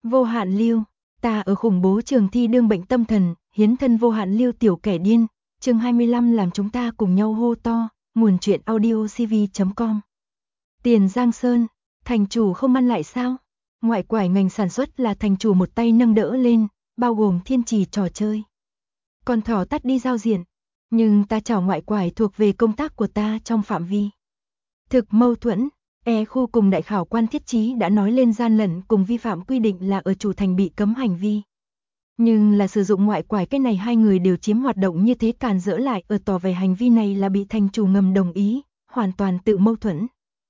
Vô hạn lưu, ta ở khủng bố trường thi đương bệnh tâm thần, hiến thân vô hạn lưu tiểu kẻ điên, chương 25 làm chúng ta cùng nhau hô to, nguồn truyện audio cv.com. Tiền Giang Sơn, thành chủ không ăn lại sao? Ngoại quải ngành sản xuất là thành chủ một tay nâng đỡ lên, bao gồm thiên trì trò chơi. Còn thỏ tắt đi giao diện, nhưng ta chảo ngoại quải thuộc về công tác của ta trong phạm vi. Thực mâu thuẫn, khu cùng đại khảo quan thiết chí đã nói lên gian lận cùng vi phạm quy định là ở chủ thành bị cấm hành vi. Nhưng là sử dụng ngoại quải cái này hai người đều chiếm hoạt động như thế càn dỡ lại ở tỏ vẻ hành vi này là bị thành chủ ngầm đồng ý, hoàn toàn tự mâu thuẫn.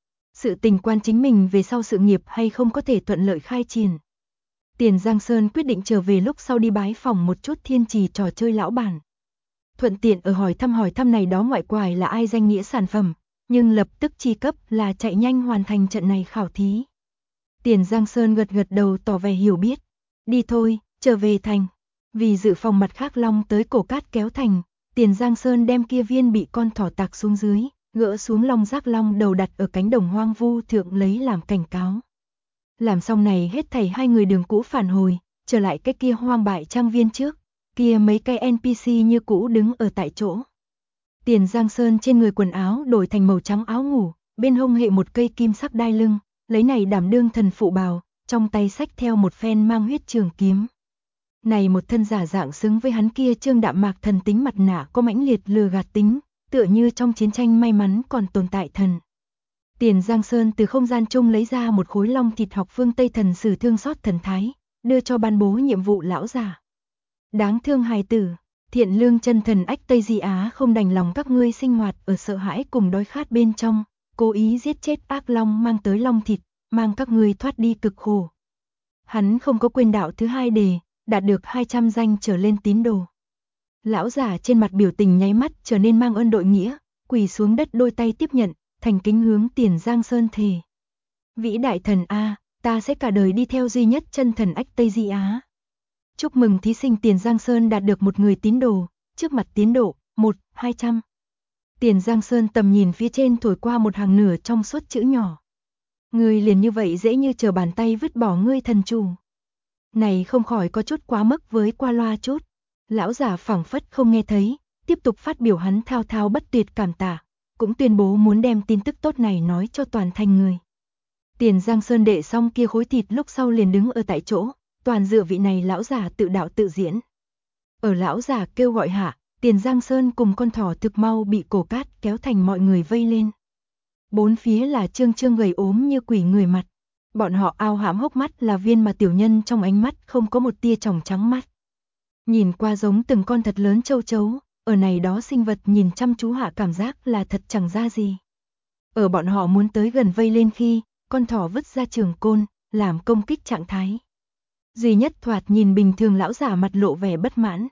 Sự tình quan chính mình về sau sự nghiệp hay không có thể thuận lợi khai triển. Tiền Giang Sơn quyết định trở về lúc sau đi bái phòng một chút thiên trì trò chơi lão bản. Thuận tiện ở hỏi thăm này đó ngoại quải là ai danh nghĩa sản phẩm, nhưng lập tức chi cấp là chạy nhanh hoàn thành trận này khảo thí. Tiền Giang Sơn gật gật đầu tỏ vẻ hiểu biết. Đi thôi, trở về thành. Vì dự phòng mặt khác long tới cổ cát kéo thành, Tiền Giang Sơn đem kia viên bị con thỏ tạc xuống dưới, gỡ xuống long giác long đầu đặt ở cánh đồng hoang vu thượng lấy làm cảnh cáo. Làm xong này hết thảy hai người đường cũ phản hồi, trở lại cái kia hoang bại trang viên trước, kia mấy cái NPC như cũ đứng ở tại chỗ. Tiền Giang Sơn trên người quần áo đổi thành màu trắng áo ngủ, bên hông hệ một cây kim sắc đai lưng, lấy này đảm đương thần phụ bào, trong tay xách theo một phen mang huyết trường kiếm. Này một thân giả dạng xứng với hắn kia trương đạm mạc thần tính mặt nạ có mãnh liệt lừa gạt tính, tựa như trong chiến tranh may mắn còn tồn tại thần. Tiền Giang Sơn từ không gian chung lấy ra một khối long thịt học phương Tây thần sử thương xót thần thái, đưa cho ban bố nhiệm vụ lão giả. Đáng thương hài tử, thiện lương chân thần ách Tây Di Á không đành lòng các ngươi sinh hoạt ở sợ hãi cùng đói khát bên trong, cố ý giết chết ác long mang tới long thịt, mang các ngươi thoát đi cực khổ. Hắn không có quên đạo thứ hai đề, đạt được 200 danh trở lên tín đồ. Lão giả trên mặt biểu tình nháy mắt trở nên mang ơn đội nghĩa, quỳ xuống đất đôi tay tiếp nhận, thành kính hướng Tiền Giang Sơn thề. Vĩ đại thần A, ta sẽ cả đời đi theo duy nhất chân thần ách Tây Di Á. Chúc mừng thí sinh Tiền Giang Sơn đạt được một người tín đồ, trước mặt tiến độ, 1-200. Tiền Giang Sơn tầm nhìn phía trên thổi qua một hàng nửa trong suốt chữ nhỏ. Ngươi liền như vậy dễ như trở bàn tay vứt bỏ ngươi thần chủ. Này không khỏi có chút quá mức với qua loa chút. Lão giả phảng phất không nghe thấy, tiếp tục phát biểu hắn thao thao bất tuyệt cảm tạ, cũng tuyên bố muốn đem tin tức tốt này nói cho toàn thành người. Tiền Giang Sơn đệ xong kia khối thịt lúc sau liền đứng ở tại chỗ, toàn dựa vị này lão giả tự đạo tự diễn. Ở lão giả kêu gọi hạ, Tiền Giang Sơn cùng con thỏ thực mau bị cổ cát kéo thành mọi người vây lên. Bốn phía là trương trương gầy ốm như quỷ người mặt. Bọn họ ao hãm hốc mắt là viên mà tiểu nhân trong ánh mắt không có một tia tròng trắng mắt. Nhìn qua giống từng con thật lớn châu chấu, ở này đó sinh vật nhìn chăm chú hạ cảm giác là thật chẳng ra gì. Ở bọn họ muốn tới gần vây lên khi, con thỏ vứt ra trường côn, làm công kích trạng thái. Duy nhất thoạt nhìn bình thường lão giả mặt lộ vẻ bất mãn.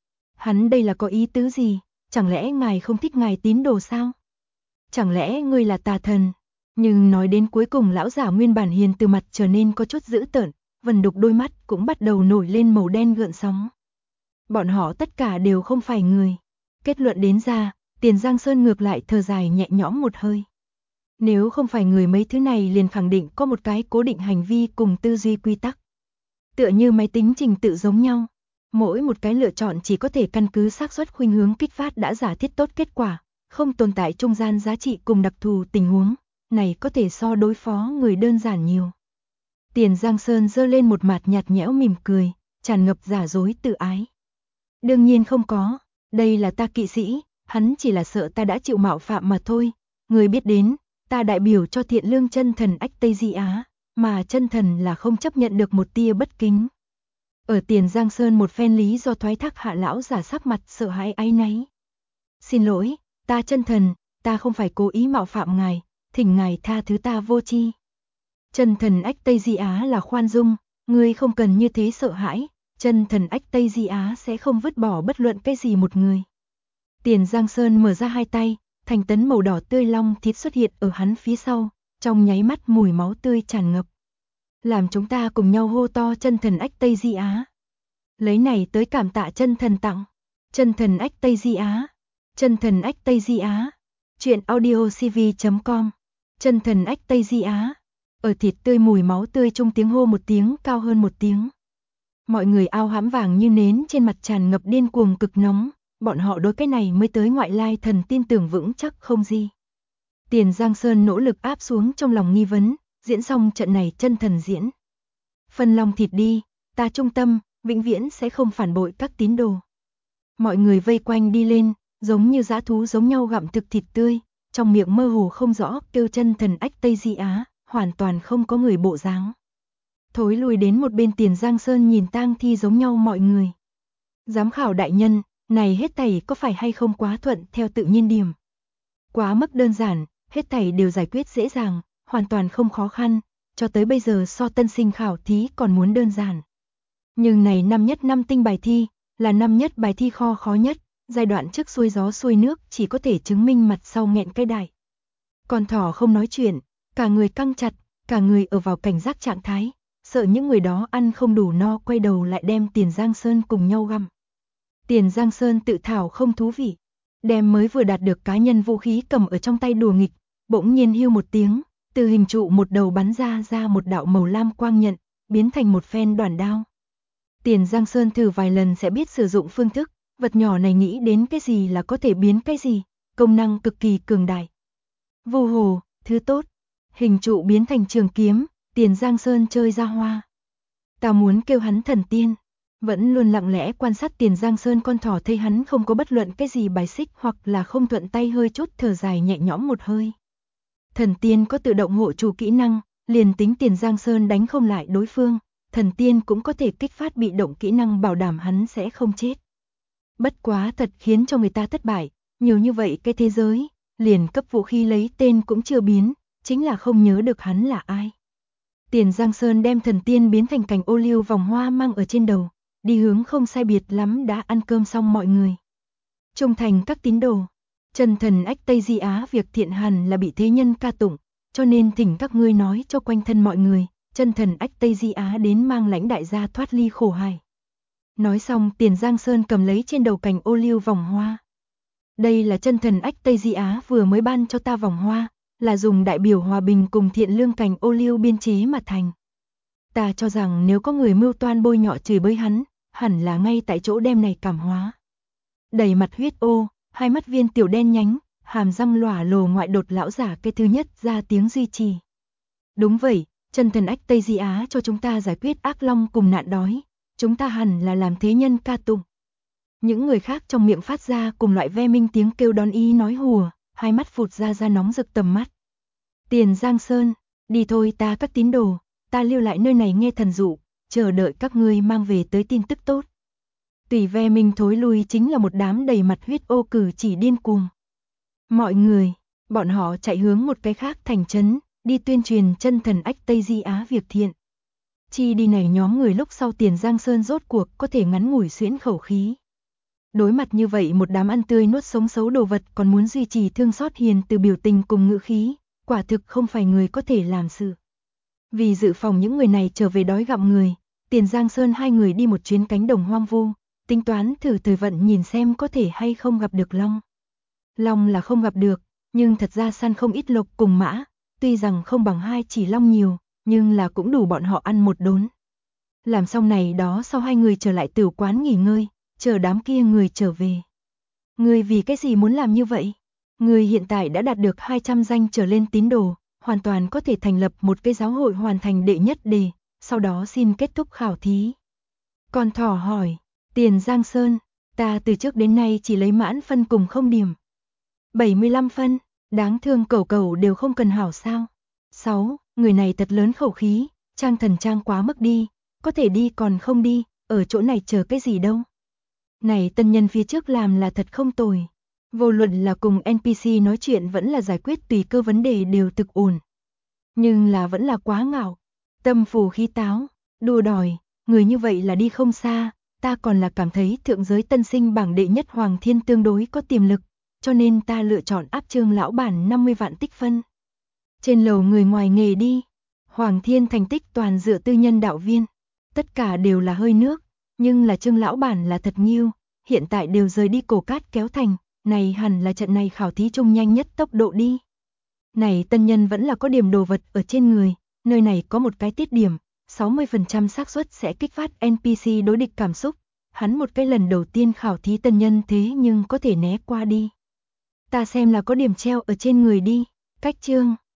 Hắn đây là có ý tứ gì, chẳng lẽ ngài không thích ngài tín đồ sao? Chẳng lẽ ngươi là tà thần? Nhưng nói đến cuối cùng lão giả nguyên bản hiền từ mặt trở nên có chút dữ tợn, vần đục đôi mắt cũng bắt đầu nổi lên màu đen gợn sóng. Bọn họ tất cả đều không phải người. Kết luận đến ra, Tiền Giang Sơn ngược lại thở dài nhẹ nhõm một hơi. Nếu không phải người mấy thứ này liền khẳng định có một cái cố định hành vi cùng tư duy quy tắc. Tựa như máy tính trình tự giống nhau. Mỗi một cái lựa chọn chỉ có thể căn cứ xác suất khuynh hướng kích phát đã giả thiết tốt kết quả, không tồn tại trung gian giá trị cùng đặc thù tình huống. Này có thể so đối phó người đơn giản nhiều. Tiền Giang Sơn giơ lên một mặt nhạt nhẽo mỉm cười, tràn ngập giả dối tự ái. Đương nhiên không có, đây là ta kỵ sĩ, hắn chỉ là sợ ta đã chịu mạo phạm mà thôi. Người biết đến, ta đại biểu cho thiện lương chân thần ách Tây Di Á, mà chân thần là không chấp nhận được một tia bất kính. Ở Tiền Giang Sơn một phen lý do thoái thác hạ lão giả sắc mặt sợ hãi áy náy. Xin lỗi, ta chân thần, ta không phải cố ý mạo phạm ngài. Thỉnh ngài tha thứ ta vô tri. Chân thần ách Tây Di Á là khoan dung, ngươi không cần như thế sợ hãi, chân thần ách Tây Di Á sẽ không vứt bỏ bất luận cái gì một người. Tiền Giang Sơn mở ra hai tay, thành tấn màu đỏ tươi long thịt xuất hiện ở hắn phía sau, trong nháy mắt mùi máu tươi tràn ngập. Làm chúng ta cùng nhau hô to chân thần ách Tây Di Á. Lấy này tới cảm tạ chân thần tặng. Chân thần ách Tây Di Á. Chân thần ách Tây Di Á. Chuyện audio cv.com. Chân thần ách Tây Di Á. ở thịt tươi mùi máu tươi chung tiếng hô một tiếng cao hơn một tiếng. Mọi người ao hãm vàng như nến trên mặt tràn ngập điên cuồng cực nóng, bọn họ đối cái này mới tới ngoại lai thần tin tưởng vững chắc không gì. Tiền Giang Sơn nỗ lực áp xuống trong lòng nghi vấn, diễn xong trận này chân thần diễn. Phân lòng thịt đi, ta trung tâm, vĩnh viễn sẽ không phản bội các tín đồ. Mọi người vây quanh đi lên, giống như dã thú giống nhau gặm thực thịt tươi, trong miệng mơ hồ không rõ kêu chân thần ách Tây Di Á, hoàn toàn không có người bộ dáng. Thối lùi đến một bên Tiền Giang Sơn nhìn tang thi giống nhau mọi người. Giám khảo đại nhân, này hết thảy có phải hay không quá thuận theo tự nhiên điểm. Quá mức đơn giản, hết thảy đều giải quyết dễ dàng, hoàn toàn không khó khăn, cho tới bây giờ so tân sinh khảo thí còn muốn đơn giản. Nhưng này năm nhất năm tinh bài thi, là năm nhất bài thi khó nhất, giai đoạn trước xuôi gió xuôi nước chỉ có thể chứng minh mặt sau nghẹn cái đại. Con thỏ không nói chuyện, cả người căng chặt, cả người ở vào cảnh giác trạng thái, sợ những người đó ăn không đủ no quay đầu lại đem Tiền Giang Sơn cùng nhau gặm. Tiền Giang Sơn tự thảo không thú vị, đem mới vừa đạt được cá nhân vũ khí cầm ở trong tay đùa nghịch, bỗng nhiên hưu một tiếng, từ hình trụ một đầu bắn ra một đạo màu lam quang nhận, biến thành một phen đoản đao. Tiền Giang Sơn thử vài lần sẽ biết sử dụng phương thức, vật nhỏ này nghĩ đến cái gì là có thể biến cái gì, công năng cực kỳ cường đại. Vô hồ, thứ tốt, hình trụ biến thành trường kiếm, Tiền Giang Sơn chơi ra hoa. Ta muốn kêu hắn thần tiên, vẫn luôn lặng lẽ quan sát Tiền Giang Sơn con thỏ thấy hắn không có bất luận cái gì bài xích hoặc là không thuận tay hơi chút thở dài nhẹ nhõm một hơi. Thần tiên có tự động hộ chủ kỹ năng, liền tính Tiền Giang Sơn đánh không lại đối phương, thần tiên cũng có thể kích phát bị động kỹ năng bảo đảm hắn sẽ không chết. Bất quá thật khiến cho người ta thất bại, nhiều như vậy cái thế giới, liền cấp vũ khí lấy tên cũng chưa biến, chính là không nhớ được hắn là ai. Tiền Giang Sơn đem thần tiên biến thành cành ô liu vòng hoa mang ở trên đầu, đi hướng không sai biệt lắm đã ăn cơm xong mọi người. Trung thành các tín đồ, chân thần ách Tây Di Á việc thiện hẳn là bị thế nhân ca tụng, cho nên thỉnh các ngươi nói cho quanh thân mọi người, chân thần ách Tây Di Á đến mang lãnh đại gia thoát ly khổ hải. Nói xong Tiền Giang Sơn cầm lấy trên đầu cành ô liu vòng hoa. Đây là chân thần ách Tây Di Á vừa mới ban cho ta vòng hoa, là dùng đại biểu hòa bình cùng thiện lương cành ô liu biên chế mà thành. Ta cho rằng nếu có người mưu toan bôi nhọ chửi bới hắn, hẳn là ngay tại chỗ đem này cảm hóa. Đầy mặt huyết ô, hai mắt viên tiểu đen nhánh, hàm răng lòa lồ ngoại đột lão giả cái thứ nhất ra tiếng duy trì. Đúng vậy, chân thần ách Tây Di Á cho chúng ta giải quyết ác long cùng nạn đói, chúng ta hẳn là làm thế nhân ca tụng. Những người khác trong miệng phát ra cùng loại ve minh tiếng kêu đón ý nói hùa, hai mắt phụt ra nóng rực tầm mắt. Tiền Giang Sơn, đi thôi ta các tín đồ, ta lưu lại nơi này nghe thần dụ, chờ đợi các ngươi mang về tới tin tức tốt. Tùy ve minh thối lui chính là một đám đầy mặt huyết ô cử chỉ điên cuồng. Mọi người, bọn họ chạy hướng một cái khác thành trấn, đi tuyên truyền chân thần ách Tây Di Á việc thiện. Chi đi này nhóm người lúc sau Tiền Giang Sơn rốt cuộc có thể ngắn ngủi xuyễn khẩu khí. Đối mặt như vậy một đám ăn tươi nuốt sống xấu đồ vật còn muốn duy trì thương xót hiền từ biểu tình cùng ngữ khí, quả thực không phải người có thể làm sự. Vì dự phòng những người này trở về đói gặm người, Tiền Giang Sơn hai người đi một chuyến cánh đồng hoang vu, tính toán thử thời vận nhìn xem có thể hay không gặp được long. Long là không gặp được, nhưng thật ra săn không ít lộc cùng mã, tuy rằng không bằng hai chỉ long nhiều, nhưng là cũng đủ bọn họ ăn một đốn. Làm xong này đó sau hai người trở lại tử quán nghỉ ngơi, chờ đám kia người trở về. Người vì cái gì muốn làm như vậy? Người hiện tại đã đạt được 200 danh trở lên tín đồ, hoàn toàn có thể thành lập một cái giáo hội hoàn thành đệ nhất đề, sau đó xin kết thúc khảo thí. Con thỏ hỏi, Tiền Giang Sơn, ta từ trước đến nay chỉ lấy mãn phân cùng không điểm. 75 phân, đáng thương cẩu cẩu đều không cần hảo sao. 6, người này thật lớn khẩu khí, trang thần trang quá mức đi, có thể đi còn không đi, ở chỗ này chờ cái gì đâu. Này tân nhân phía trước làm là thật không tồi. Vô luận là cùng NPC nói chuyện vẫn là giải quyết tùy cơ vấn đề đều thực ổn. Nhưng là vẫn là quá ngạo, tâm phù khí táo, đua đòi, người như vậy là đi không xa, ta còn là cảm thấy thượng giới tân sinh bảng đệ nhất Hoàng Thiên tương đối có tiềm lực, cho nên ta lựa chọn áp Trương lão bản 50 vạn tích phân. Trên lầu người ngoài nghề đi, Hoàng Thiên thành tích toàn dựa tư nhân đạo viên, tất cả đều là hơi nước, nhưng là Trương lão bản là thật nghiêu, hiện tại đều rời đi Cổ Cát kéo thành, này hẳn là trận này khảo thí chung nhanh nhất tốc độ đi. Này tân nhân vẫn là có điểm đồ vật ở trên người, Nơi này có một cái tiết điểm, 60% xác suất sẽ kích phát NPC đối địch cảm xúc. Hắn một cái lần đầu tiên khảo thí tân nhân thế nhưng có thể né qua đi. Ta xem là có điểm treo ở trên người đi. Cách chương